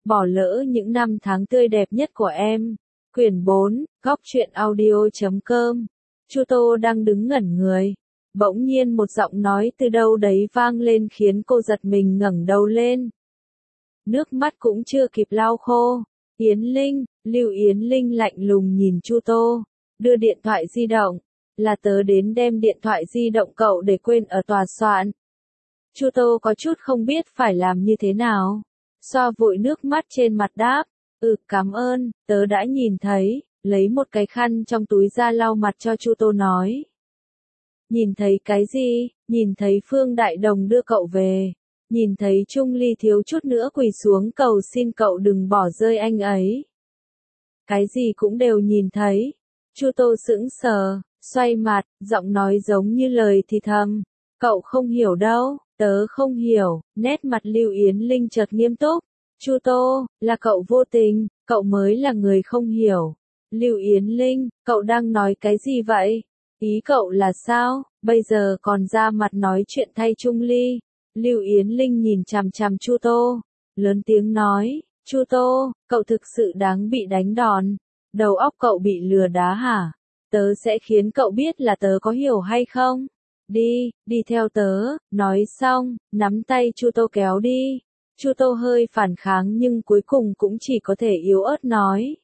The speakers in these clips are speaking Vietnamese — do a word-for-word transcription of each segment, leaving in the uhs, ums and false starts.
bỏ lỡ những năm tháng tươi đẹp nhất của em. Quyển bốn, góc truyện audio chấm com. Chu Tô đang đứng ngẩn người. Bỗng nhiên một giọng nói từ đâu đấy vang lên khiến cô giật mình ngẩng đầu lên. Nước mắt cũng chưa kịp lau khô. Yến Linh, Lưu Yến Linh lạnh lùng nhìn Chu Tô, đưa điện thoại di động. Là tớ đến đem điện thoại di động cậu để quên ở tòa soạn. Chu Tô có chút không biết phải làm như thế nào. Xoa vội nước mắt trên mặt đáp. Ừ, cảm ơn, tớ đã nhìn thấy, lấy một cái khăn trong túi ra lau mặt cho Chu Tô nói. Nhìn thấy cái gì? Nhìn thấy Phương Đại Đồng đưa cậu về. Nhìn thấy Trung Ly thiếu chút nữa quỳ xuống cầu xin cậu đừng bỏ rơi anh ấy. Cái gì cũng đều nhìn thấy. Chu Tô sững sờ, xoay mặt, giọng nói giống như lời thì thầm. Cậu không hiểu đâu, tớ không hiểu. Nét mặt Lưu Yến Linh chợt nghiêm túc. Chu Tô, là cậu vô tình, cậu mới là người không hiểu. Lưu Yến Linh, cậu đang nói cái gì vậy? Ý cậu là sao, bây giờ còn ra mặt nói chuyện thay Trung Ly? Lưu Yến Linh nhìn chằm chằm Chu Tô, lớn tiếng nói, Chu Tô, cậu thực sự đáng bị đánh đòn. Đầu óc cậu bị lừa đá hả? Tớ sẽ khiến cậu biết là tớ có hiểu hay không? Đi, đi theo tớ. Nói xong, nắm tay Chu Tô kéo đi. Chu Tô hơi phản kháng nhưng cuối cùng cũng chỉ có thể yếu ớt nói.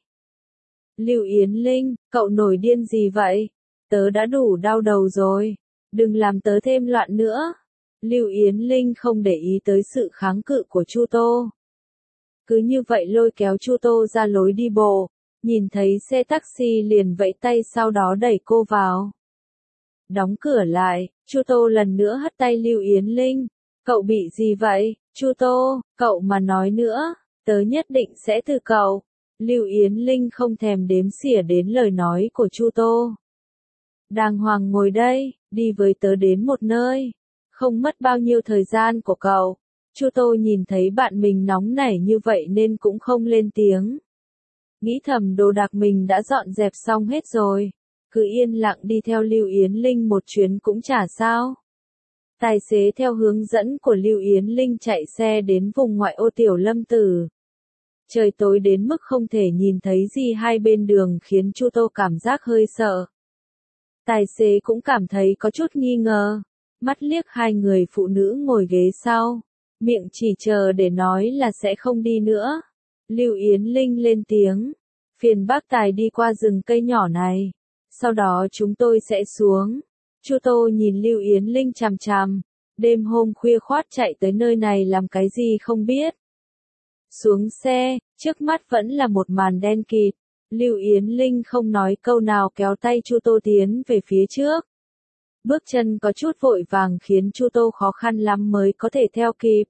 Lưu Yến Linh, cậu nổi điên gì vậy? Tớ đã đủ đau đầu rồi. Đừng làm tớ thêm loạn nữa. Lưu Yến Linh không để ý tới sự kháng cự của Chu Tô. Cứ như vậy lôi kéo Chu Tô ra lối đi bộ. Nhìn thấy xe taxi liền vẫy tay sau đó đẩy cô vào. Đóng cửa lại, Chu Tô lần nữa hất tay Lưu Yến Linh. Cậu bị gì vậy? Chu Tô, cậu mà nói nữa, tớ nhất định sẽ từ cậu. Lưu Yến Linh không thèm đếm xỉa đến lời nói của Chu Tô. Đàng hoàng ngồi đây, đi với tớ đến một nơi. Không mất bao nhiêu thời gian của cậu. Chu Tô nhìn thấy bạn mình nóng nảy như vậy nên cũng không lên tiếng. Nghĩ thầm đồ đạc mình đã dọn dẹp xong hết rồi. Cứ yên lặng đi theo Lưu Yến Linh một chuyến cũng chả sao. Tài xế theo hướng dẫn của Lưu Yến Linh chạy xe đến vùng ngoại ô Tiểu Lâm Tử. Trời tối đến mức không thể nhìn thấy gì hai bên đường khiến Chu Tô cảm giác hơi sợ. Tài xế cũng cảm thấy có chút nghi ngờ. Mắt liếc hai người phụ nữ ngồi ghế sau. Miệng chỉ chờ để nói là sẽ không đi nữa. Lưu Yến Linh lên tiếng. Phiền bác tài đi qua rừng cây nhỏ này. Sau đó chúng tôi sẽ xuống. Chu Tô nhìn Lưu Yến Linh chằm chằm. Đêm hôm khuya khoắt chạy tới nơi này làm cái gì không biết. Xuống xe, trước mắt vẫn là một màn đen kịt. Lưu Yến Linh không nói câu nào kéo tay Chu Tô tiến về phía trước. Bước chân có chút vội vàng khiến Chu Tô khó khăn lắm mới có thể theo kịp.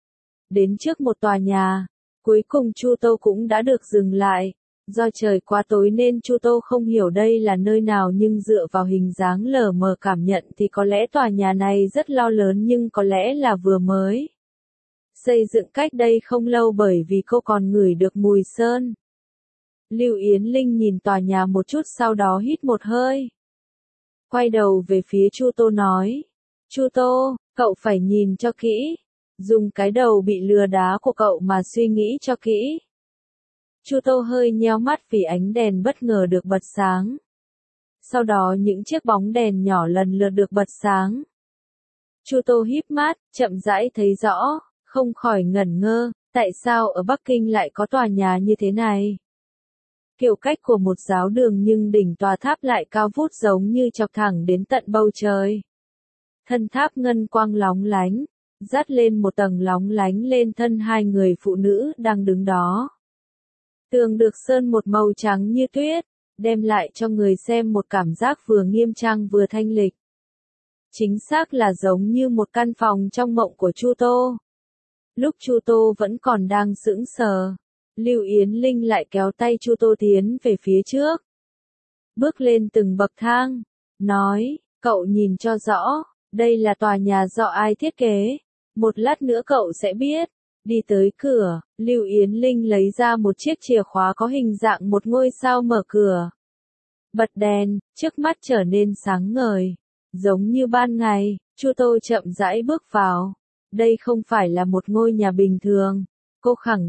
Đến trước một tòa nhà, cuối cùng Chu Tô cũng đã được dừng lại. Do trời quá tối nên Chu Tô không hiểu đây là nơi nào nhưng dựa vào hình dáng lờ mờ cảm nhận thì có lẽ tòa nhà này rất lo lớn nhưng có lẽ là vừa mới xây dựng cách đây không lâu bởi vì cô còn ngửi được mùi sơn. Lưu Yến Linh nhìn tòa nhà một chút sau đó hít một hơi. Quay đầu về phía Chu Tô nói. Chu Tô, cậu phải nhìn cho kỹ. Dùng cái đầu bị lừa đá của cậu mà suy nghĩ cho kỹ. Chu Tô hơi nheo mắt vì ánh đèn bất ngờ được bật sáng. Sau đó những chiếc bóng đèn nhỏ lần lượt được bật sáng. Chu Tô híp mắt, chậm rãi thấy rõ, không khỏi ngẩn ngơ, tại sao ở Bắc Kinh lại có tòa nhà như thế này? Kiểu cách của một giáo đường nhưng đỉnh tòa tháp lại cao vút giống như chọc thẳng đến tận bầu trời. Thân tháp ngân quang lóng lánh, dắt lên một tầng lóng lánh lên thân hai người phụ nữ đang đứng đó. Tường được sơn một màu trắng như tuyết, đem lại cho người xem một cảm giác vừa nghiêm trang vừa thanh lịch. Chính xác là giống như một căn phòng trong mộng của Chu Tô. Lúc Chu Tô vẫn còn đang sững sờ, Lưu Yến Linh lại kéo tay Chu Tô tiến về phía trước. Bước lên từng bậc thang, nói, cậu nhìn cho rõ, đây là tòa nhà do ai thiết kế, một lát nữa cậu sẽ biết. Đi tới cửa, Lưu Yến Linh lấy ra một chiếc chìa khóa có hình dạng một ngôi sao mở cửa. Bật đèn, trước mắt trở nên sáng ngời. Giống như ban ngày, Chu Tô chậm rãi bước vào. Đây không phải là một ngôi nhà bình thường. Cô khẳng định,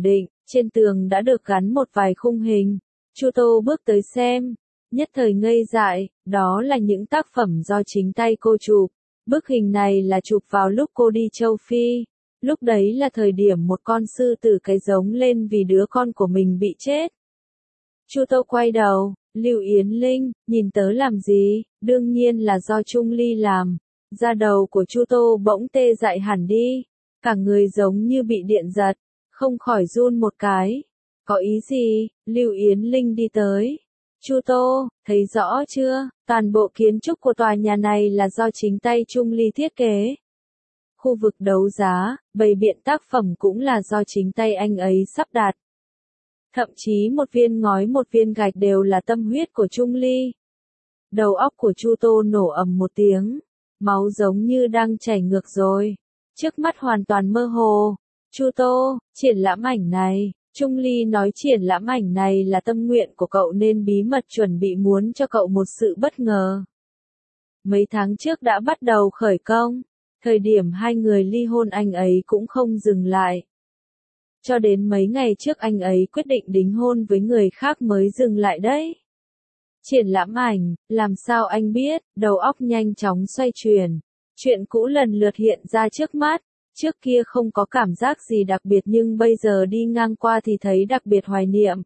Trên tường đã được gắn một vài khung hình. Chu Tô bước tới xem, nhất thời ngây dại, đó là những tác phẩm do chính tay cô chụp. Bức hình này là chụp vào lúc cô đi châu Phi. Lúc đấy là thời điểm một con sư tử cái giống lên vì đứa con của mình bị chết. Chu Tô quay đầu, Lưu Yến Linh, nhìn tớ làm gì? Đương nhiên là do Trung Ly làm. Da đầu của Chu Tô bỗng tê dại hẳn đi, cả người giống như bị điện giật, không khỏi run một cái. Có ý gì? Lưu Yến Linh đi tới. Chu Tô, thấy rõ chưa? Toàn bộ kiến trúc của tòa nhà này là do chính tay Trung Ly thiết kế. Khu vực đấu giá, bày biện tác phẩm cũng là do chính tay anh ấy sắp đặt. Thậm chí một viên ngói một viên gạch đều là tâm huyết của Trung Ly. Đầu óc của Chu Tô nổ ầm một tiếng, máu giống như đang chảy ngược rồi. Trước mắt hoàn toàn mơ hồ. Chu Tô, triển lãm ảnh này, Trung Ly nói triển lãm ảnh này là tâm nguyện của cậu nên bí mật chuẩn bị muốn cho cậu một sự bất ngờ. Mấy tháng trước đã bắt đầu khởi công, thời điểm hai người ly hôn anh ấy cũng không dừng lại. Cho đến mấy ngày trước anh ấy quyết định đính hôn với người khác mới dừng lại đấy. Triển lãm ảnh, làm sao anh biết, đầu óc nhanh chóng xoay chuyển. Chuyện cũ lần lượt hiện ra trước mắt, trước kia không có cảm giác gì đặc biệt nhưng bây giờ đi ngang qua thì thấy đặc biệt hoài niệm.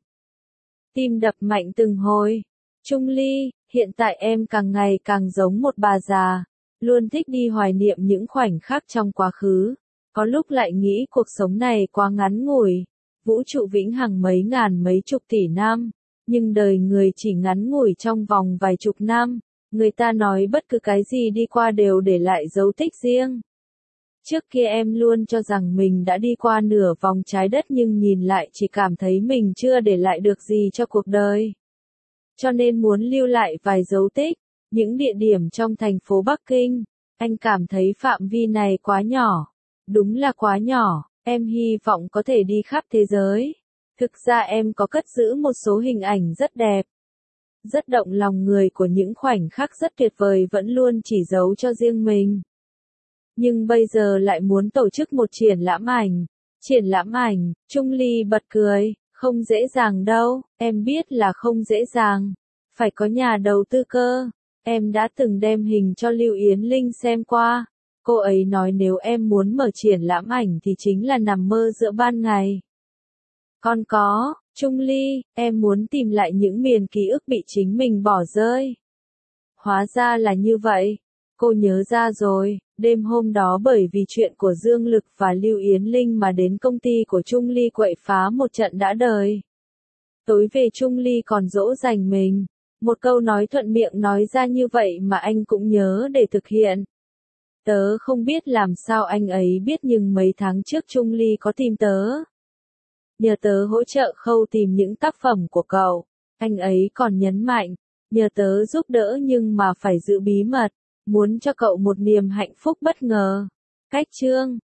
Tim đập mạnh từng hồi. Trung Ly, hiện tại em càng ngày càng giống một bà già, luôn thích đi hoài niệm những khoảnh khắc trong quá khứ. Có lúc lại nghĩ cuộc sống này quá ngắn ngủi, vũ trụ vĩnh hằng mấy ngàn mấy chục tỷ năm, nhưng đời người chỉ ngắn ngủi trong vòng vài chục năm. Người ta nói bất cứ cái gì đi qua đều để lại dấu tích riêng. Trước kia em luôn cho rằng mình đã đi qua nửa vòng trái đất nhưng nhìn lại chỉ cảm thấy mình chưa để lại được gì cho cuộc đời. Cho nên muốn lưu lại vài dấu tích, những địa điểm trong thành phố Bắc Kinh. Anh cảm thấy phạm vi này quá nhỏ. Đúng là quá nhỏ, em hy vọng có thể đi khắp thế giới. Thực ra em có cất giữ một số hình ảnh rất đẹp. Rất động lòng người của những khoảnh khắc rất tuyệt vời vẫn luôn chỉ giấu cho riêng mình. Nhưng bây giờ lại muốn tổ chức một triển lãm ảnh. Triển lãm ảnh, Trung Ly bật cười, không dễ dàng đâu, em biết là không dễ dàng. Phải có nhà đầu tư cơ. Em đã từng đem hình cho Lưu Yến Linh xem qua. Cô ấy nói nếu em muốn mở triển lãm ảnh thì chính là nằm mơ giữa ban ngày. Còn có, Trung Ly, em muốn tìm lại những miền ký ức bị chính mình bỏ rơi. Hóa ra là như vậy. Cô nhớ ra rồi, đêm hôm đó bởi vì chuyện của Dương Lực và Lưu Yến Linh mà đến công ty của Trung Ly quậy phá một trận đã đời. Tối về Trung Ly còn dỗ dành mình. Một câu nói thuận miệng nói ra như vậy mà anh cũng nhớ để thực hiện. Tớ không biết làm sao anh ấy biết nhưng mấy tháng trước Trung Ly có tìm tớ. Nhờ tớ hỗ trợ khâu tìm những tác phẩm của cậu. Anh ấy còn nhấn mạnh, nhờ tớ giúp đỡ nhưng mà phải giữ bí mật, muốn cho cậu một niềm hạnh phúc bất ngờ. Cách chương